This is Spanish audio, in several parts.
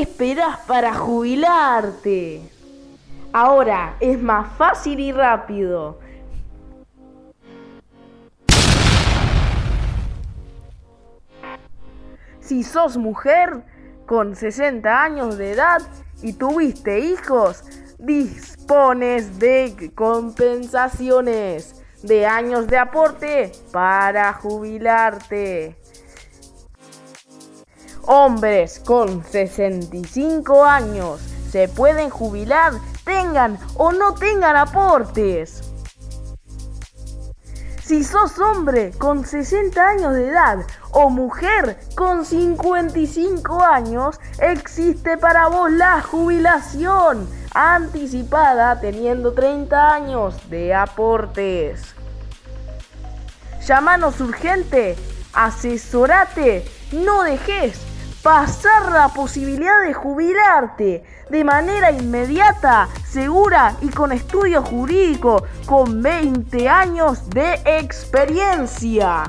esperás para jubilarte? Ahora es más fácil y rápido. Si sos mujer con 60 años de edad y tuviste hijos, dispones de compensaciones de años de aporte para jubilarte. Hombres con 65 años se pueden jubilar, tengan o no tengan aportes. Si sos hombre con 60 años de edad o mujer con 55 años, existe para vos la jubilación anticipada teniendo 30 años de aportes. Llámanos urgente, asesorate, no dejes pasar la posibilidad de jubilarte de manera inmediata, segura y con estudio jurídico, con 20 años de experiencia.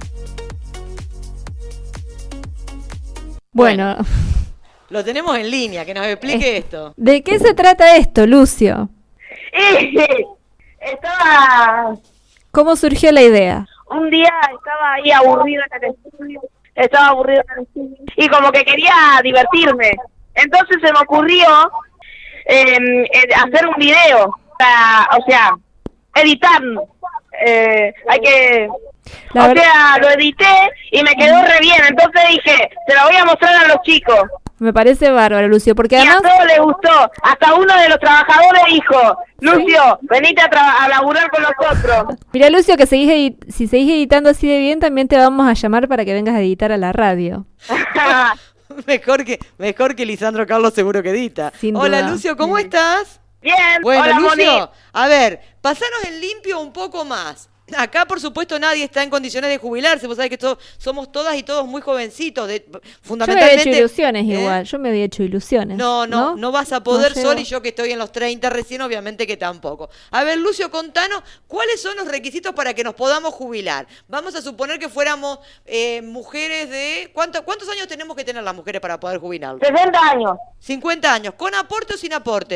Bueno, lo tenemos en línea, que nos explique esto. ¿De qué se trata esto, Lucio? ¿Cómo surgió la idea? Un día estaba ahí aburrido en el estudio. Y como que quería divertirme. Entonces se me ocurrió hacer un video. Editar. Lo edité y me quedó re bien. Entonces dije, se lo voy a mostrar a los chicos. Me parece bárbaro, Lucio, porque además... Y a todos les gustó. Hasta uno de los trabajadores dijo, Lucio, venite a laburar con nosotros. Mira, Lucio, que si seguís editando así de bien, también te vamos a llamar para que vengas a editar a la radio. mejor que Lisandro Carlos seguro que edita. Sin Hola, duda. Lucio, ¿cómo estás? Bien. Bueno, Hola, Lucio, Moni. a ver, pasanos en limpio un poco más. Acá, por supuesto, nadie está en condiciones de jubilarse. Vos sabés que somos todas y todos muy jovencitos. Fundamentalmente, yo me había hecho ilusiones igual. Yo me había hecho ilusiones. No vas a poder No Sol, llego. y yo que estoy en los 30 recién, obviamente que tampoco. A ver, Lucio, contanos, ¿cuáles son los requisitos para que nos podamos jubilar? Vamos a suponer que fuéramos mujeres de... ¿Cuántos años tenemos que tener las mujeres para poder jubilarnos? 60 años. 50 años. ¿Con aporte o sin aporte?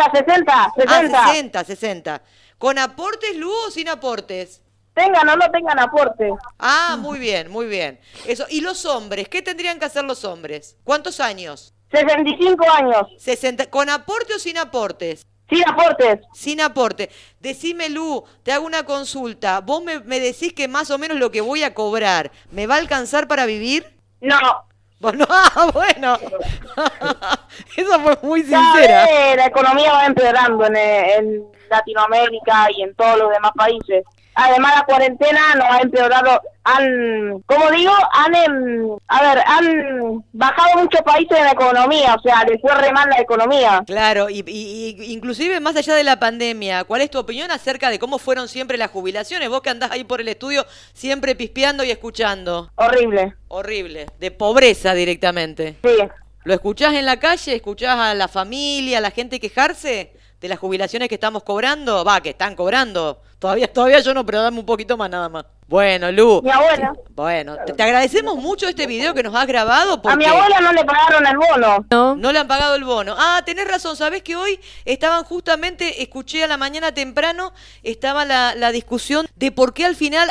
60. 60. ¿Con aportes, Lu, o sin aportes? Tengan o no tengan aporte. Ah, muy bien, muy bien. Eso. ¿Y los hombres? ¿Qué tendrían que hacer los hombres? ¿Cuántos años? 65 años. 60. ¿Con aporte o sin aportes? Sin aportes. Sin aporte. Decime, Lu, te hago una consulta. ¿Vos me decís que más o menos lo que voy a cobrar me va a alcanzar para vivir? No. Bueno, bueno. Eso fue muy Cada sincera. vez la economía va empeorando en Latinoamérica y en todos los demás países. Además, la cuarentena nos ha empeorado. Han bajado muchos países en la economía, o sea, les fue re mal la economía. Claro, y inclusive más allá de la pandemia, ¿cuál es tu opinión acerca de cómo fueron siempre las jubilaciones? Vos que andás ahí por el estudio siempre pispeando y escuchando. Horrible. Horrible, de pobreza directamente. Sí. ¿Lo escuchás en la calle? ¿Escuchás a la familia, a la gente quejarse de las jubilaciones que estamos cobrando? Que están cobrando. Todavía yo no, pero dame un poquito más nada más. Bueno, Lu. Mi abuela. Bueno, te agradecemos mucho este video que nos has grabado porque... A mi abuela no le pagaron el bono. No le han pagado el bono. Ah, tenés razón. ¿Sabés que hoy estaban justamente, escuché a la mañana temprano, estaba la discusión de por qué al final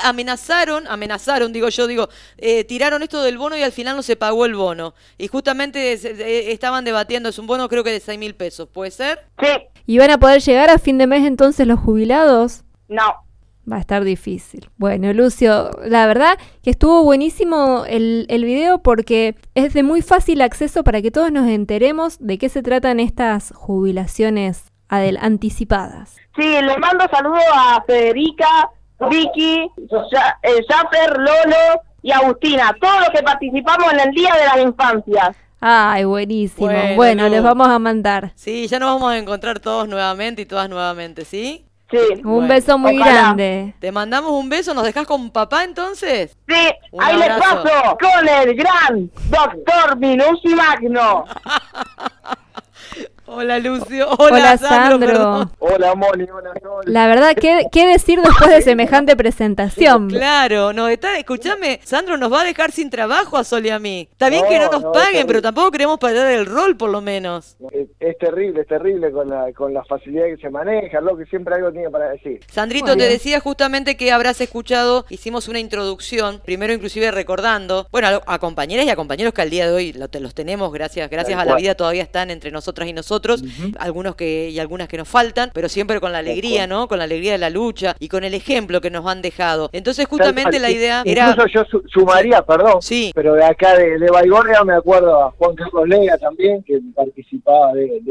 tiraron esto del bono y al final no se pagó el bono? Y justamente estaban debatiendo, es un bono creo que de 6.000 pesos, ¿puede ser? Sí. ¿Y van a poder llegar a fin de mes entonces los jubilados? No. Va a estar difícil. Bueno, Lucio, la verdad que estuvo buenísimo el video porque es de muy fácil acceso para que todos nos enteremos de qué se tratan estas jubilaciones anticipadas. Sí, les mando saludos a Federica, Vicky, Jaffer, Lolo y Agustina, todos los que participamos en el Día de las Infancias. Ay, buenísimo. Bueno, Les vamos a mandar. Sí, ya nos vamos a encontrar todos nuevamente y todas nuevamente, ¿sí? Sí. Un beso muy grande. Te mandamos un beso, ¿nos dejás con papá entonces? Sí, Un ahí les abrazo. paso con el gran doctor Minucci Magno. Hola, Lucio. Hola, Sandro. Sandro. Hola, Moni, hola, Sol. La verdad, ¿qué decir después de semejante presentación? Claro, escúchame, Sandro nos va a dejar sin trabajo a Sol y a mí. Está bien que no nos No, paguen, es pero tampoco queremos perder el rol, por lo menos. Es terrible con la facilidad que se maneja, lo que siempre algo tiene para decir. Sandrito, Bueno. te decía justamente que habrás escuchado, hicimos una introducción, primero inclusive recordando, bueno, a compañeras y a compañeros que al día de hoy los tenemos, gracias a la vida todavía están entre nosotras y nosotros, algunos y algunas que nos faltan, pero siempre con la alegría, ¿no? Con la alegría de la lucha y con el ejemplo que nos han dejado. Entonces justamente la idea era... Incluso yo sumaría, perdón, Sí. pero de acá de Baigorria me acuerdo a Juan Carlos Lega también, que participaba de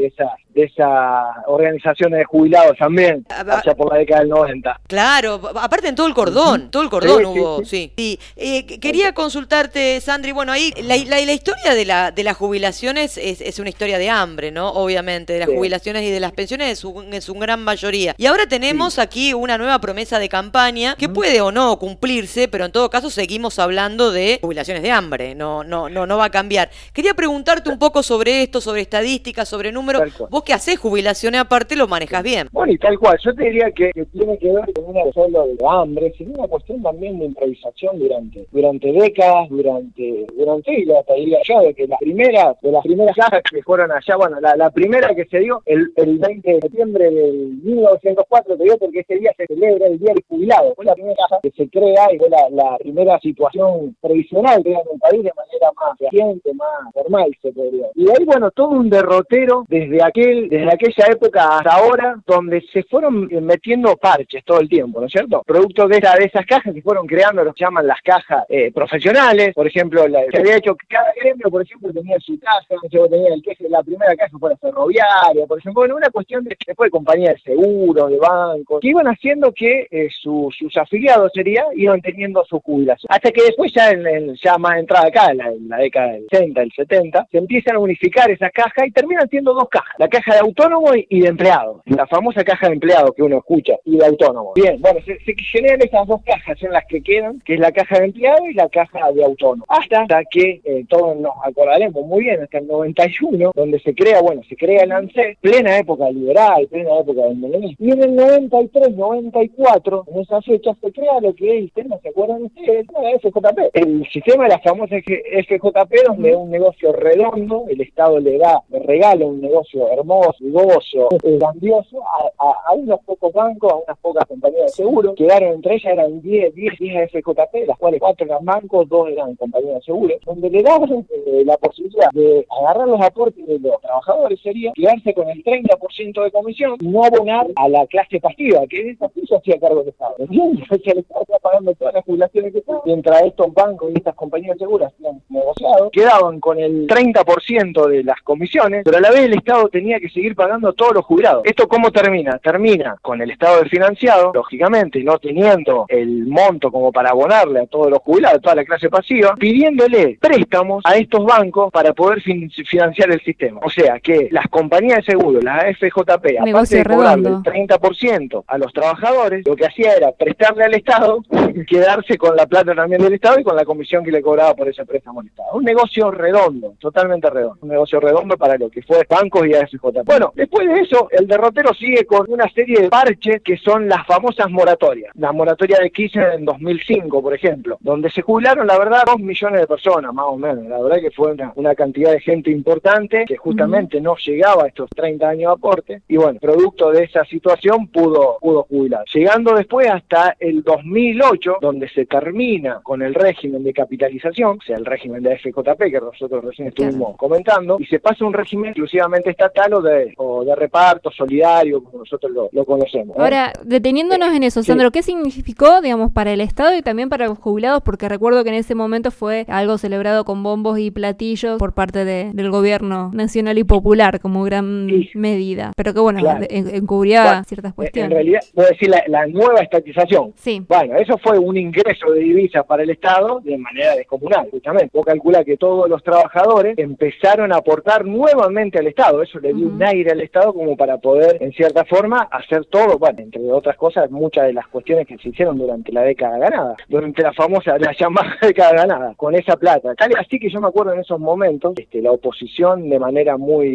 esa organización de jubilados también, allá por la década del 90. Claro, aparte en todo el cordón hubo, sí. Quería consultarte, Sandri, bueno, ahí la historia de las jubilaciones es una historia de hambre, ¿no? Obviamente, de las jubilaciones y de las pensiones es su gran mayoría. Y ahora tenemos aquí una nueva promesa de campaña que puede o no cumplirse, pero en todo caso seguimos hablando de jubilaciones de hambre, no va a cambiar. Quería preguntarte un poco sobre esto, sobre estadísticas, sobre números. Vos que hacés jubilaciones aparte lo manejas bien. Bueno, y tal cual, yo te diría que tiene que ver con una solo de hambre, sino una cuestión también de improvisación durante décadas, durante hasta diría yo, de que de las primeras cajas que fueron allá, bueno, la primera que se dio el 20 de septiembre del 1904, te digo porque ese día se celebra el Día del Jubilado, fue la primera caja que se crea y fue la primera situación previsional que en el país de manera más reciente, más normal, se podría. Y de ahí, bueno, todo un derrotero desde aquella época hasta ahora, donde se fueron metiendo parches todo el tiempo, ¿no es cierto? Producto de esas cajas que fueron creando, lo que llaman las cajas profesionales, por ejemplo, se había hecho que cada gremio, por ejemplo, tenía su caja, la primera caja fue la ferroviaria, por ejemplo, bueno, una cuestión después de compañía de seguro, de banco, que iban haciendo que sus afiliados iban teniendo su jubilación. Hasta que después ya más entrada acá, en la década del 60, el 70, se empiezan a unificar esas cajas y terminan siendo dos cajas, la caja de autónomo y de empleado, la famosa caja de empleado que uno escucha, y de autónomo. Bien, bueno, se generan esas dos cajas en las que quedan, que es la caja de empleado y la caja de autónomo. Hasta que todos nos acordaremos muy bien, hasta el 91, donde se crea el ANSES, plena época liberal, plena época del menemismo. Y en el 93, 94, en esa fecha, se crea lo que es el sistema, ¿se acuerdan ustedes? La FJP. El sistema de la famosa FJP, donde es un negocio redondo, el Estado le regala un negocio hermoso, jugoso, grandioso, a unos pocos bancos, a unas pocas compañías de seguro. Quedaron entre ellas, eran 10 FJP, las cuales 4 eran bancos, 2 eran compañías de seguro, donde le daban la posibilidad de agarrar los aportes de los trabajadores, sería quedarse con el 30% de comisión y no abonar a la clase pasiva, que de esa se hacía cargo del Estado. ¿Entiendes? O sea, el Estado está pagando todas las jubilaciones que están, mientras estos bancos y estas compañías de seguros hacían negociado, quedaban con el 30% de las comisiones, pero a la vez el Estado tenía que seguir pagando a todos los jubilados. ¿Esto cómo termina? Termina con el Estado desfinanciado, lógicamente, no teniendo el monto como para abonarle a todos los jubilados, a toda la clase pasiva, pidiéndole préstamos a estos bancos para poder financiar el sistema. O sea que las compañías de seguro, las FJP, aparte de cobrarle el 30% a los trabajadores, lo que hacía era prestarle al Estado y quedarse con la plata también del Estado y con la comisión que le cobraba por ese préstamo al Estado. Un negocio redondo, totalmente redondo. Un negocio redondo para lo que fue bancos y FJP. Bueno, después de eso, el derrotero sigue con una serie de parches que son las famosas moratorias. La moratoria de Kirchner en 2005, por ejemplo, donde se jubilaron, la verdad, 2 millones de personas, más o menos. La verdad que fue una cantidad de gente importante que justamente no llegaba a estos 30 años de aporte. Y bueno, producto de esa situación pudo jubilar. Llegando después hasta el 2008, donde se termina con el régimen de capitalización, o sea, el régimen de FJP que nosotros recién estuvimos comentando, y se pasa a un régimen exclusivamente estatal o de reparto solidario, como nosotros lo conocemos. Ahora, deteniéndonos en eso, Sandro, ¿qué significó, digamos, para el Estado y también para los jubilados? Porque recuerdo que en ese momento fue algo celebrado con bombos y platillos por parte del gobierno nacional y popular como gran medida, pero que bueno, encubría ciertas cuestiones. En realidad, puedo decir la nueva estatización. Sí. Bueno, eso fue un ingreso de divisas para el Estado de manera descomunal, justamente. Vos calculás que todos los trabajadores empezaron a aportar nuevamente al Estado. Eso le dio un aire al Estado como para poder, en cierta forma, hacer todo, bueno, entre otras cosas, muchas de las cuestiones que se hicieron durante la década ganada, durante la llamada década ganada, con esa plata. Así que yo me acuerdo en esos momentos, la oposición de manera muy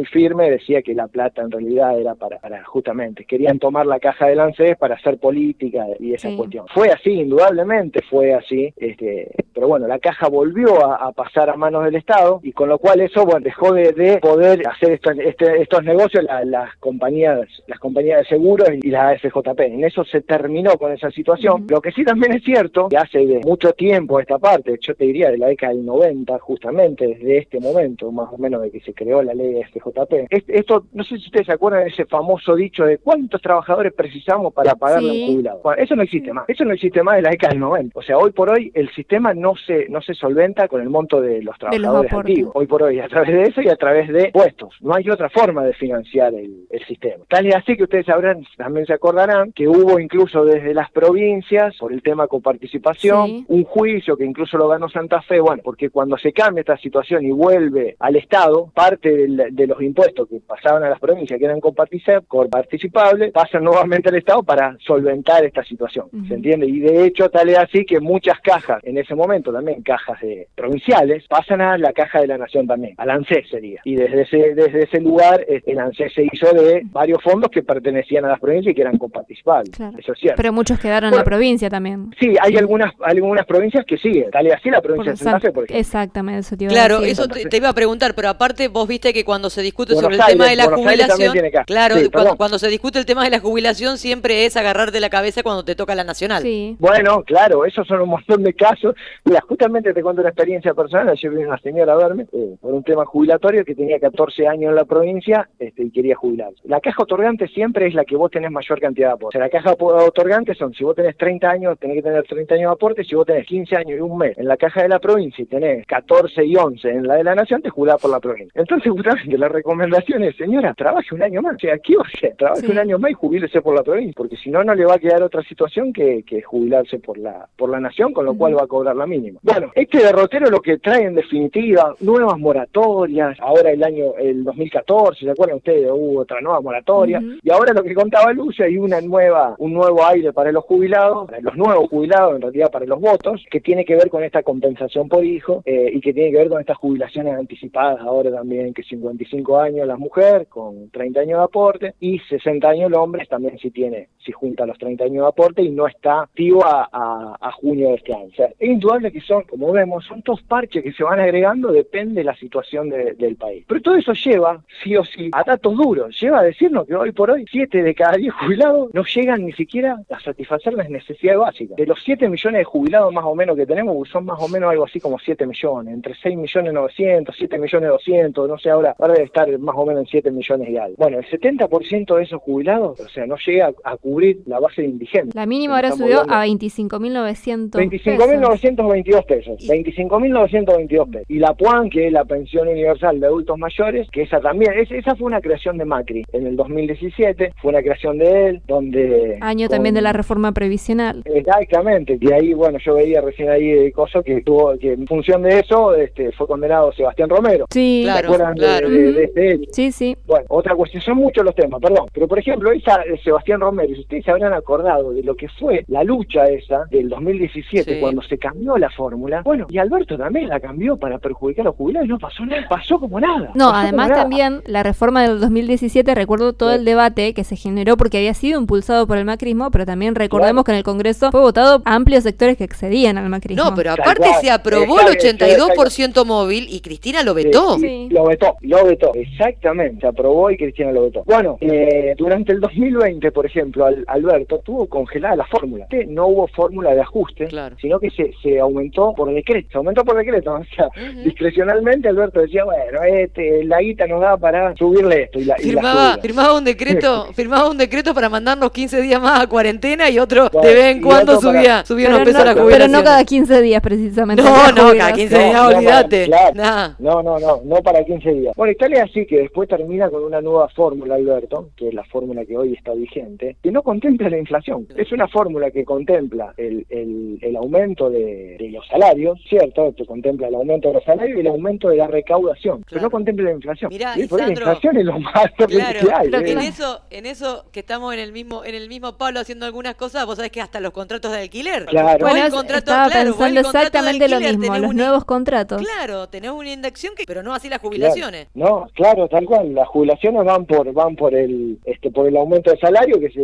firme, decía que la plata en realidad era para justamente, querían tomar la caja del ANSES para hacer política y esa cuestión. Fue así, indudablemente fue así, pero bueno, la caja volvió a pasar a manos del Estado, y con lo cual eso, bueno, dejó de poder hacer estos negocios las compañías de seguros y la AFJP. En eso se terminó con esa situación. Lo que sí también es cierto, que hace de mucho tiempo esta parte, yo te diría de la década del 90, justamente desde este momento, más o menos de que se creó la ley de AFJP. Esto, no sé si ustedes se acuerdan de ese famoso dicho de cuántos trabajadores precisamos para pagarle a un jubilado. Bueno, eso no existe más. Eso no existe más de la década del 90. O sea, hoy por hoy el sistema no se solventa con el monto de los trabajadores activos. Hoy por hoy, a través de eso y a través de impuestos. No hay otra forma de financiar el sistema. Tal es así que ustedes sabrán, también se acordarán, que hubo incluso desde las provincias, por el tema coparticipación, un juicio que incluso lo ganó Santa Fe, bueno, porque cuando se cambia esta situación y vuelve al Estado, parte de los impuestos que pasaban a las provincias, que eran coparticipables, pasan nuevamente al Estado para solventar esta situación, ¿se entiende? Y de hecho, tal es así que muchas cajas, en ese momento también cajas provinciales, pasan a la Caja de la Nación también, al ANSES sería. Y desde ese lugar, el ANSES se hizo de varios fondos que pertenecían a las provincias y que eran coparticipables. Claro. Eso es cierto. Pero muchos quedaron en la provincia también. Sí, hay algunas provincias que siguen. Tal es así la provincia de Santa Fe, por ejemplo. Exactamente, eso te iba a decir. Claro, eso te iba a preguntar, pero aparte vos viste que cuando se discute sobre el tema de la jubilación, claro, sí, cuando se discute el tema de la jubilación siempre es agarrarte la cabeza cuando te toca la nacional. Sí. Bueno, claro, esos son un montón de casos. Mira, justamente te cuento una experiencia personal. Ayer vino una señora a verme por un tema jubilatorio que tenía 14 años en la provincia y quería jubilarse. La caja otorgante siempre es la que vos tenés mayor cantidad de aportes. O sea, la caja otorgante son, si vos tenés 30 años, tenés que tener 30 años de aporte. Si vos tenés 15 años y un mes en la caja de la provincia y tenés 14 y 11 en la de la nación, te jubilás por la provincia. Entonces, justamente, la recomendación es, señora, trabaje un año más. O sea, ¿qué va a hacer? Trabaje un año más y jubílese por la provincia, porque si no, no le va a quedar otra situación que jubilarse por la nación, con lo cual va a cobrar la mínima. Bueno, este derrotero lo que trae en definitiva, nuevas moratorias. Ahora el 2014, ¿se acuerdan ustedes? Hubo otra nueva moratoria. Y ahora lo que contaba Lucio, hay un nuevo aire para los jubilados, para los nuevos jubilados, en realidad para los votos, que tiene que ver con esta compensación por hijo y que tiene que ver con estas jubilaciones anticipadas ahora también, que 55 años la mujer con 30 años de aporte y 60 años el hombre también si junta los 30 años de aporte y no está activo a junio de este año. O sea, es indudable que son, como vemos, son todos parches que se van agregando, depende de la situación del país. Pero todo eso lleva, sí o sí, a datos duros. Lleva a decirnos que hoy por hoy 7 de cada 10 jubilados no llegan ni siquiera a satisfacer las necesidades básicas. De los 7 millones de jubilados más o menos que tenemos, son más o menos algo así como 7 millones, entre 6.900.000, 7.200.000, no sé, ahora debe estar más o menos en 7 millones y algo. Bueno, el 70% de esos jubilados, o sea, no llega a cubrir la base de indigentes. La mínima ahora subió a 25.900 25.922 pesos. 25.922 pesos. Y la PUAN, que es la pensión universal de adultos mayores, que esa también, esa fue una creación de Macri en el 2017, fue una creación de él, donde... Año también de la reforma previsional. Exactamente, y ahí, bueno, yo veía recién ahí de cosas que en función de eso, fue condenado Sebastián Romero. Sí, claro, claro. De este hecho. Sí, sí. Bueno, otra cuestión, son muchos los temas, perdón, pero por ejemplo, Sebastián Romero, si ustedes se habrán acordado de lo que fue la lucha esa del 2017, cuando se cambió la fórmula, bueno, y Alberto también la cambió para perjudicar a los jubilados y no pasó nada, pasó como nada. No, además también la reforma del 2017, recuerdo todo el debate que se generó porque había sido impulsado por el macrismo, pero también recordemos que en el Congreso fue votado a amplios sectores que excedían al macrismo. No, pero aparte se aprobó el 82% móvil y Cristina lo vetó. Sí. Lo vetó, exactamente, se aprobó y Cristina lo vetó. Bueno, durante el 2020, por ejemplo, Alberto tuvo congelada la fórmula. No hubo fórmula de ajuste, sino que se aumentó por decreto. O sea, discrecionalmente Alberto decía, bueno, la guita nos da para subirle esto. Firmaba un decreto para mandarnos 15 días más a cuarentena y otro de vez en cuando subía unos pesos a la jubilación. Pero no cada 15 días precisamente. No, cada 15 días, olvídate. No para 15 días. Bueno, Italia así que después termina con una nueva fórmula, Alberto, que es la fórmula que hoy está vigente, que no contempla la inflación. Es una fórmula que contempla el aumento de los salarios, ¿cierto? Que contempla el aumento de los salarios y el aumento de la recaudación, pero no contempla la inflación. Mirá, y por ahí la inflación es lo más terrible que hay. En eso que estamos en el mismo palo haciendo algunas cosas, vos sabés que hasta los contratos de alquiler. Claro. Bueno, estaba pensando exactamente lo mismo, los nuevos contratos. Claro, tenés una indexación pero no así las jubilaciones. Claro. claro, tal cual. Las jubilaciones van por el aumento de salario, que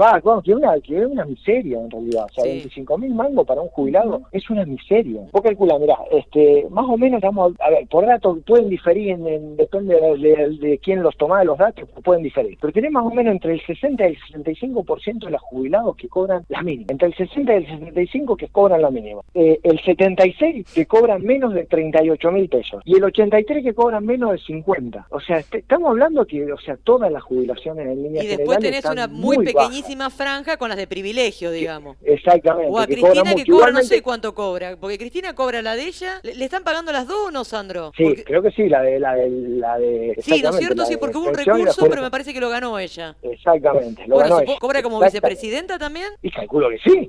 es una miseria en realidad. O sea, Sí. 25.000 mangos para un jubilado es una miseria. Vos calculá, mirá, más o menos a ver, por datos pueden diferir, depende de quién los toma los datos, pueden diferir. Pero tenés más o menos entre el 60 y el 65% de los jubilados que cobran la mínima. Entre el 60 y el 65 que cobran la mínima. El 76 que cobran menos de 38.000 pesos. Y el 83 que cobran menos de 50. O sea, estamos hablando que, o sea, todas las jubilaciones en línea Y después generales tenés están una muy bajas. pequeñísima franja con las de privilegio, digamos. Exactamente. O a que Cristina cobran que mucho. cobra, no Igualmente, sé cuánto cobra, porque Cristina cobra la de ella. ¿Le están pagando las dos o no, Sandro? sí, Porque- creo que sí, la de sí, ¿no es exactamente, cierto? la Sí, de porque hubo un pensión y la recurso, fuerza. pero me parece que lo ganó ella. Exactamente, lo Bueno, ganó ella. ¿cobra como Exactamente. vicepresidenta también? Y calculo que sí,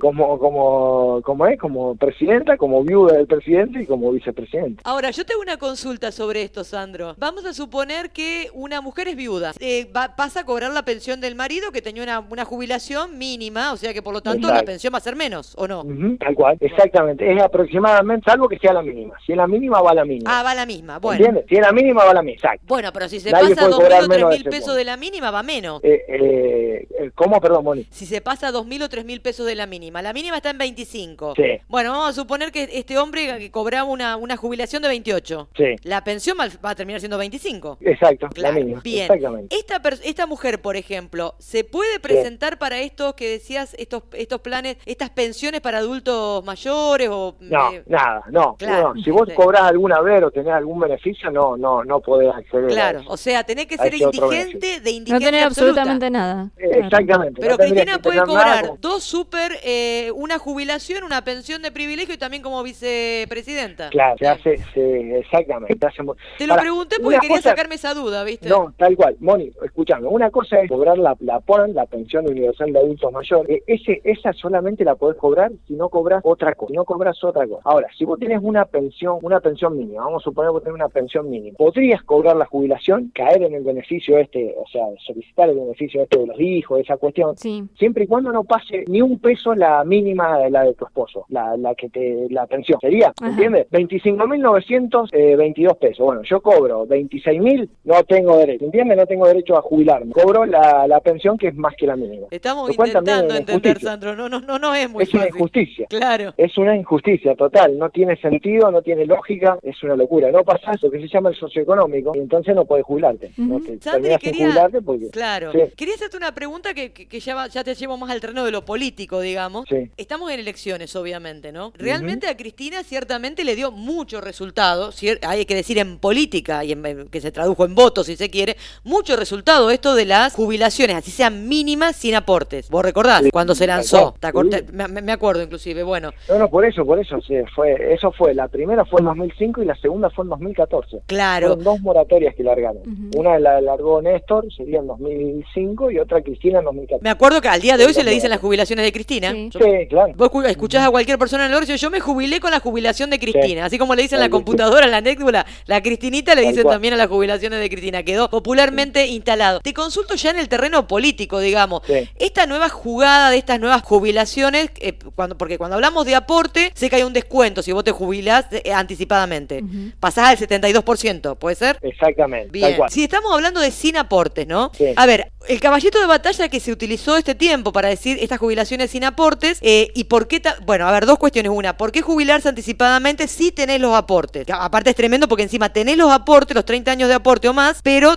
como presidenta, como viuda del presidente y como vicepresidenta. Ahora, yo tengo una consulta sobre esto, Sandro. Vamos a suponer que una mujer es viuda. Pasa a cobrar la pensión del marido que tenía una jubilación mínima, o sea que por lo tanto la Exacto. pensión va a ser menos, ¿o no? Ujú, tal cual, exactamente. Es aproximadamente, salvo que sea la mínima. Si es la mínima, va la mínima. Ah, va la misma. Bueno. ¿Entiendes? Si es la mínima, va la mínima. Exacto. Bueno, pero si se Nadie pasa a puede 2.000 cobrar o menos de 3.000 ese pesos punto. de la mínima, va menos. ¿Cómo? Perdón, Moni. Si se pasa a 2.000 o 3.000 pesos de la mínima está en 25. Sí. Bueno, vamos a suponer que este hombre que cobraba una jubilación de 28. Sí. La pensión va a terminar siendo 25. Exacto, Claro, la mínima. bien. Exactamente. Esta mujer, por ejemplo, ¿se puede presentar para estos que decías, estos planes, estas pensiones para adultos mayores o No, nada, no. Claro. No. Si vos Sí. cobrás alguna vez o tenés algún beneficio, no podés acceder a claro, eso. o sea, tenés que A ser ese otro indigente de No indigencia tener absoluta. absolutamente nada. Exactamente. Pero no tendrías Cristina que puede tener nada cobrar como- dos una jubilación, una pensión de privilegio y también como vicepresidenta. Claro, Bien. exactamente. Te lo pregunté porque una quería cosa- sacarme esa duda, ¿viste? No, tal cual. Moni, escuchame, una cosa es cobrar la pensión universal de adultos mayores. Esa solamente la podés cobrar si no cobras otra cosa. Si no cobras otra cosa. Ahora, si vos tenés una pensión mínima, vamos a suponer que vos tenés una pensión mínima, podrías cobrar la jubilación, caer en el beneficio o sea, solicitar el beneficio de los hijos, esa cuestión, Sí. siempre y cuando no pase ni un peso la mínima de la de tu esposo, la pensión. ¿Sería? Ajá. ¿Entiendes? 25.922 pesos. Bueno, yo cobro 26.000, no tengo derecho. ¿Entiendes? No tengo derecho a jubilarme. Cobro la pensión que es más que la mínima. Estamos Lo cual también intentando es entender, injusticia. Sandro. No es muy Es una fácil. injusticia. Claro. Es una injusticia total, no tiene sentido, no tiene lógica, es una locura. No pasás lo que se llama el socioeconómico y entonces no podés jubilarte. No te Sandri, terminás sin jubilarte porque... Claro. Sí. Quería hacerte una pregunta que ya te llevo más al terreno de lo político, digamos. Sí. Estamos en elecciones, obviamente, ¿no? Realmente a Cristina ciertamente le dio mucho resultado, hay que decir en política, y que se tradujo en votos, si se quiere, mucho resultado esto de las jubilaciones, así sean mínimas, sin aportes. ¿Vos recordás Sí. cuando se lanzó? Tal cual. Sí. Me acuerdo inclusive, bueno. No, por eso, sí, eso fue, la primera fue en 2005 y la segunda fue en 2014. Claro. Fueron dos moratorias que largaron. Ujú. Una la largó Néstor, sería en 2005, y otra Cristina en 2014. Me acuerdo que al día de hoy se le dicen las jubilaciones de Cristina. Sí. Sí, claro. Vos escuchás a cualquier persona en el orcio, yo me jubilé con la jubilación de Cristina. Así como le dicen en la Sí. computadora, en la anécdota, la Cristinita le Tal dicen cual. también a las jubilaciones de Cristina. Quedó popularmente instalado. Te consulto ya en el terreno político, digamos. Sí. Esta nueva jugada de estas nuevas jubilaciones, porque cuando hablamos de aporte, sé que hay un descuento si vos te jubilás anticipadamente. Ujú. Pasás al 72%, ¿puede ser? Exactamente, tal Bien. cual. Si estamos hablando de sin aportes, ¿no? Sí. A ver, el caballito de batalla que se utilizó este tiempo para decir estas jubilaciones sin aportes, y por qué... Bueno, a ver, dos cuestiones. Una, ¿por qué jubilarse anticipadamente si tenés los aportes? Que aparte es tremendo porque encima tenés los aportes, los 30 años de aporte o más, pero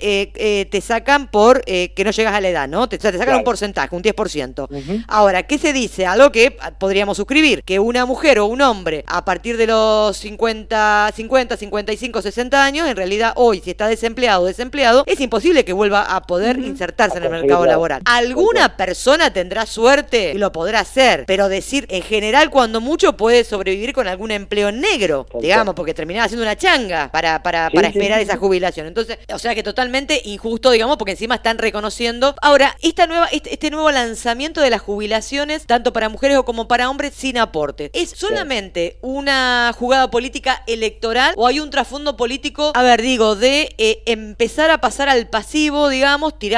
te sacan por que no llegas a la edad, ¿no? Te sacan Claro. un porcentaje, un 10%. Ujú. Ahora, ¿qué se dice? Algo que podríamos suscribir, que una mujer o un hombre a partir de los 50, 55, 60 años, en realidad hoy, si está desempleado o desempleado, es imposible que vuelva a poder insertarse en el mercado Claro. laboral. ¿Alguna persona tendrá suerte y lo podrá hacer? Pero decir, en general, cuando mucho puede sobrevivir con algún empleo negro, Tal digamos, cual. porque terminaba haciendo una changa para Sí, esperar sí, esa sí. jubilación. Entonces, o sea que totalmente injusto, digamos, porque encima están reconociendo. Ahora, este nuevo lanzamiento de las jubilaciones, tanto para mujeres o como para hombres, sin aporte, ¿es solamente una jugada política electoral o hay un trasfondo político, a ver, digo, de empezar a pasar al pasivo, digamos, tirar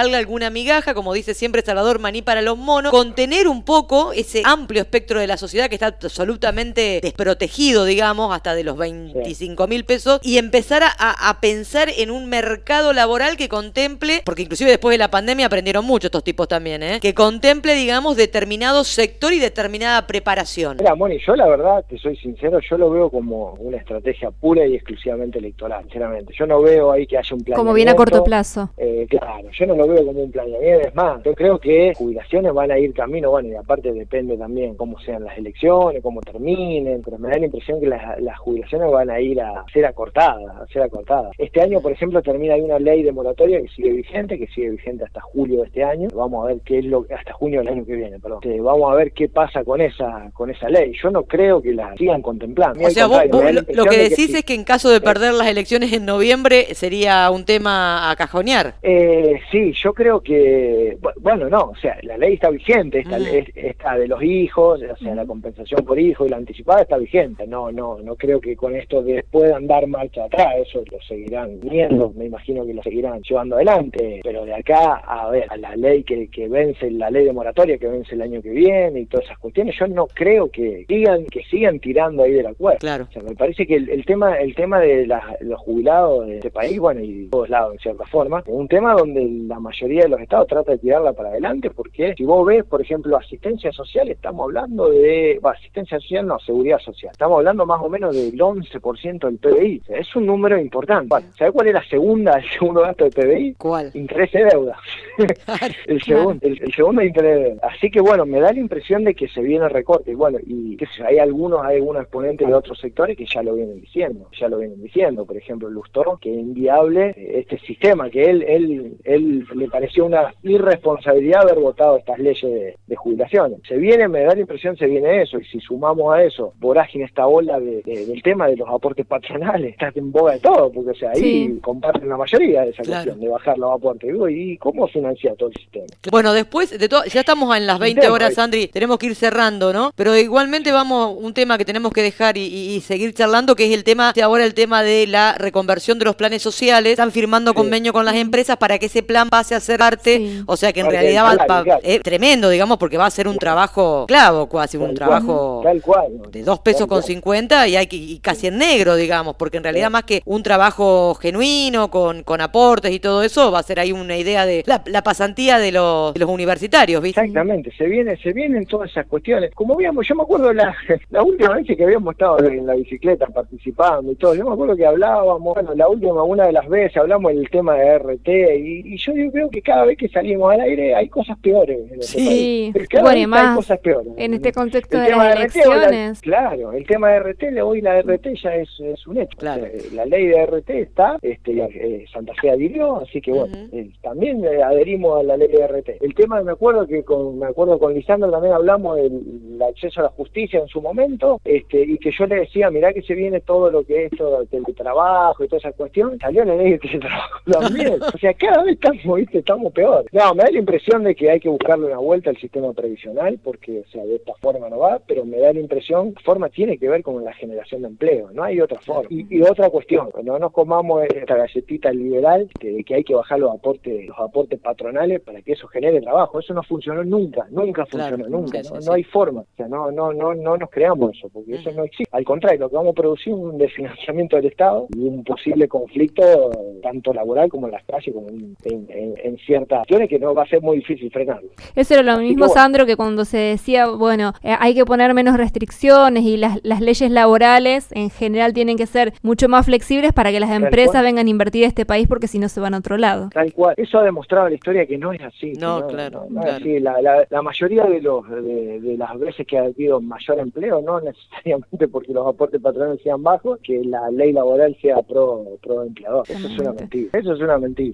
salga alguna migaja, como dice siempre Salvador, maní para los monos, contener un poco ese amplio espectro de la sociedad que está absolutamente desprotegido, digamos, hasta de los 25.000 pesos, y empezar a pensar en un mercado laboral que contemple, porque inclusive después de la pandemia aprendieron mucho estos tipos también, que contemple, digamos, determinado sector y determinada preparación. Mira, Moni, yo la verdad, te soy sincero, yo lo veo como una estrategia pura y exclusivamente electoral, sinceramente. Yo no veo ahí que haya un planeamiento. Como bien a corto plazo. Claro, yo no lo veo como un planeamiento. Es más, yo creo que jubilaciones van a ir camino, bueno, y aparte depende también cómo sean las elecciones, cómo terminen, pero me da la impresión que las jubilaciones van a ir a ser acortadas, Este año, por ejemplo, termina ahí una ley de moratoria que sigue vigente hasta julio de este año. Vamos a ver qué es hasta junio del año que viene, perdón. Vamos a ver qué pasa con esa ley. Yo no creo que la sigan contemplando. O sea, vos lo que decís es que en caso de perder las elecciones en noviembre sería un tema a cajonear. Sí, yo creo que, bueno, no, o sea, la ley está vigente, esta de los hijos, o sea, la compensación por hijo y la anticipada está vigente. No creo que con esto puedan dar marcha atrás, eso lo seguirán viendo, me imagino que lo seguirán llevando adelante, pero de acá a ver, a la ley que vence, la ley de moratoria que vence el año que viene y todas esas cuestiones, yo no creo que sigan tirando ahí de la cuerda. Claro. O sea, me parece que el tema de los jubilados de este país, bueno, y de todos lados en cierta forma, es un tema donde la mayoría de los estados trata de tirarla para adelante, porque si vos ves, por ejemplo, asistencia social, estamos hablando de, asistencia social no, seguridad social, estamos hablando más o menos del 11% del PBI, o sea, es un número importante. Bueno, ¿sabés cuál es el segundo gasto del PBI? ¿Cuál? Interés de deuda. el segundo es interés de deuda. Así que bueno, me da la impresión de que se viene recorte, y bueno, y qué sé yo, hay algunos exponentes de otros sectores que ya lo vienen diciendo, por ejemplo, Lustó, que es inviable este sistema, que él le pareció una irresponsabilidad haber votado estas leyes de jubilaciones. Me da la impresión se viene eso, y si sumamos a eso vorágine, esta ola del tema de los aportes patronales, está en boga de todo, porque o sea, ahí comparten la mayoría de esa cuestión de bajar los aportes. ¿Y cómo financia todo el sistema? Bueno, después de todo, ya estamos en las 20 horas, Sandri, tenemos que ir cerrando, ¿no? Pero igualmente un tema que tenemos que dejar y seguir charlando, que es el tema de la reconversión de los planes sociales. Están firmando convenio con las empresas para que ese plan pase a ser parte, o sea que en realidad es tremendo, digamos, porque va a ser un trabajo clavo, casi un trabajo tal cual, de 2 pesos con 50 y casi en negro, digamos, porque en realidad más que un trabajo genuino, con aportes y todo eso, va a ser ahí una idea de la pasantía de los universitarios, ¿viste? Exactamente, se vienen todas esas cuestiones. Como yo me acuerdo la última vez que habíamos estado en la bicicleta participando y todo, yo me acuerdo que hablábamos, bueno, una de las veces hablamos del tema de RT, y yo creo que cada vez que salimos al aire hay cosas peores en este país. Bueno, y más hay cosas peores. En este contexto de las elecciones. Claro, el tema de RT, hoy la RT ya es un hecho. Claro. La ley de RT está, Santa Fe adhirió, así que bueno, también adherimos a la ley de RT. El tema, me acuerdo con Lisandro también hablamos del acceso a la justicia en su momento, y que yo le decía, mirá que se viene todo lo que es todo el trabajo y toda esa cuestión, salió la ley de trabajo también. O sea, cada vez estamos peor. No, me da la impresión de que hay que buscarle una vuelta al sistema previsional, porque, o sea, de esta forma no va, pero me da la impresión que forma tiene que ver con la generación de empleo, no hay otra forma. Y otra cuestión, no nos comamos esta galletita liberal de que hay que bajar los aportes patronales para que eso genere trabajo. Eso no funcionó nunca funcionó, nunca. No hay forma. O sea, no nos creamos eso, porque eso no existe. Al contrario, lo que vamos a producir es un desfinanciamiento del Estado y un posible conflicto tanto laboral como en las calles, como en ciertas acciones que no va a ser muy difícil frenarlo. Eso era lo mismo, Sandro, que cuando se decía, bueno, hay que poner menos restricciones y las leyes laborales en general tienen que ser mucho más flexibles para que las empresas vengan a invertir a este país, porque si no se van a otro lado. Tal cual. Eso ha demostrado la historia que no es así. No, claro. Es así. La mayoría de las veces que ha habido mayor empleo, no necesariamente porque los aportes patronales sean bajos, que la ley laboral sea pro empleador. Eso es una mentira.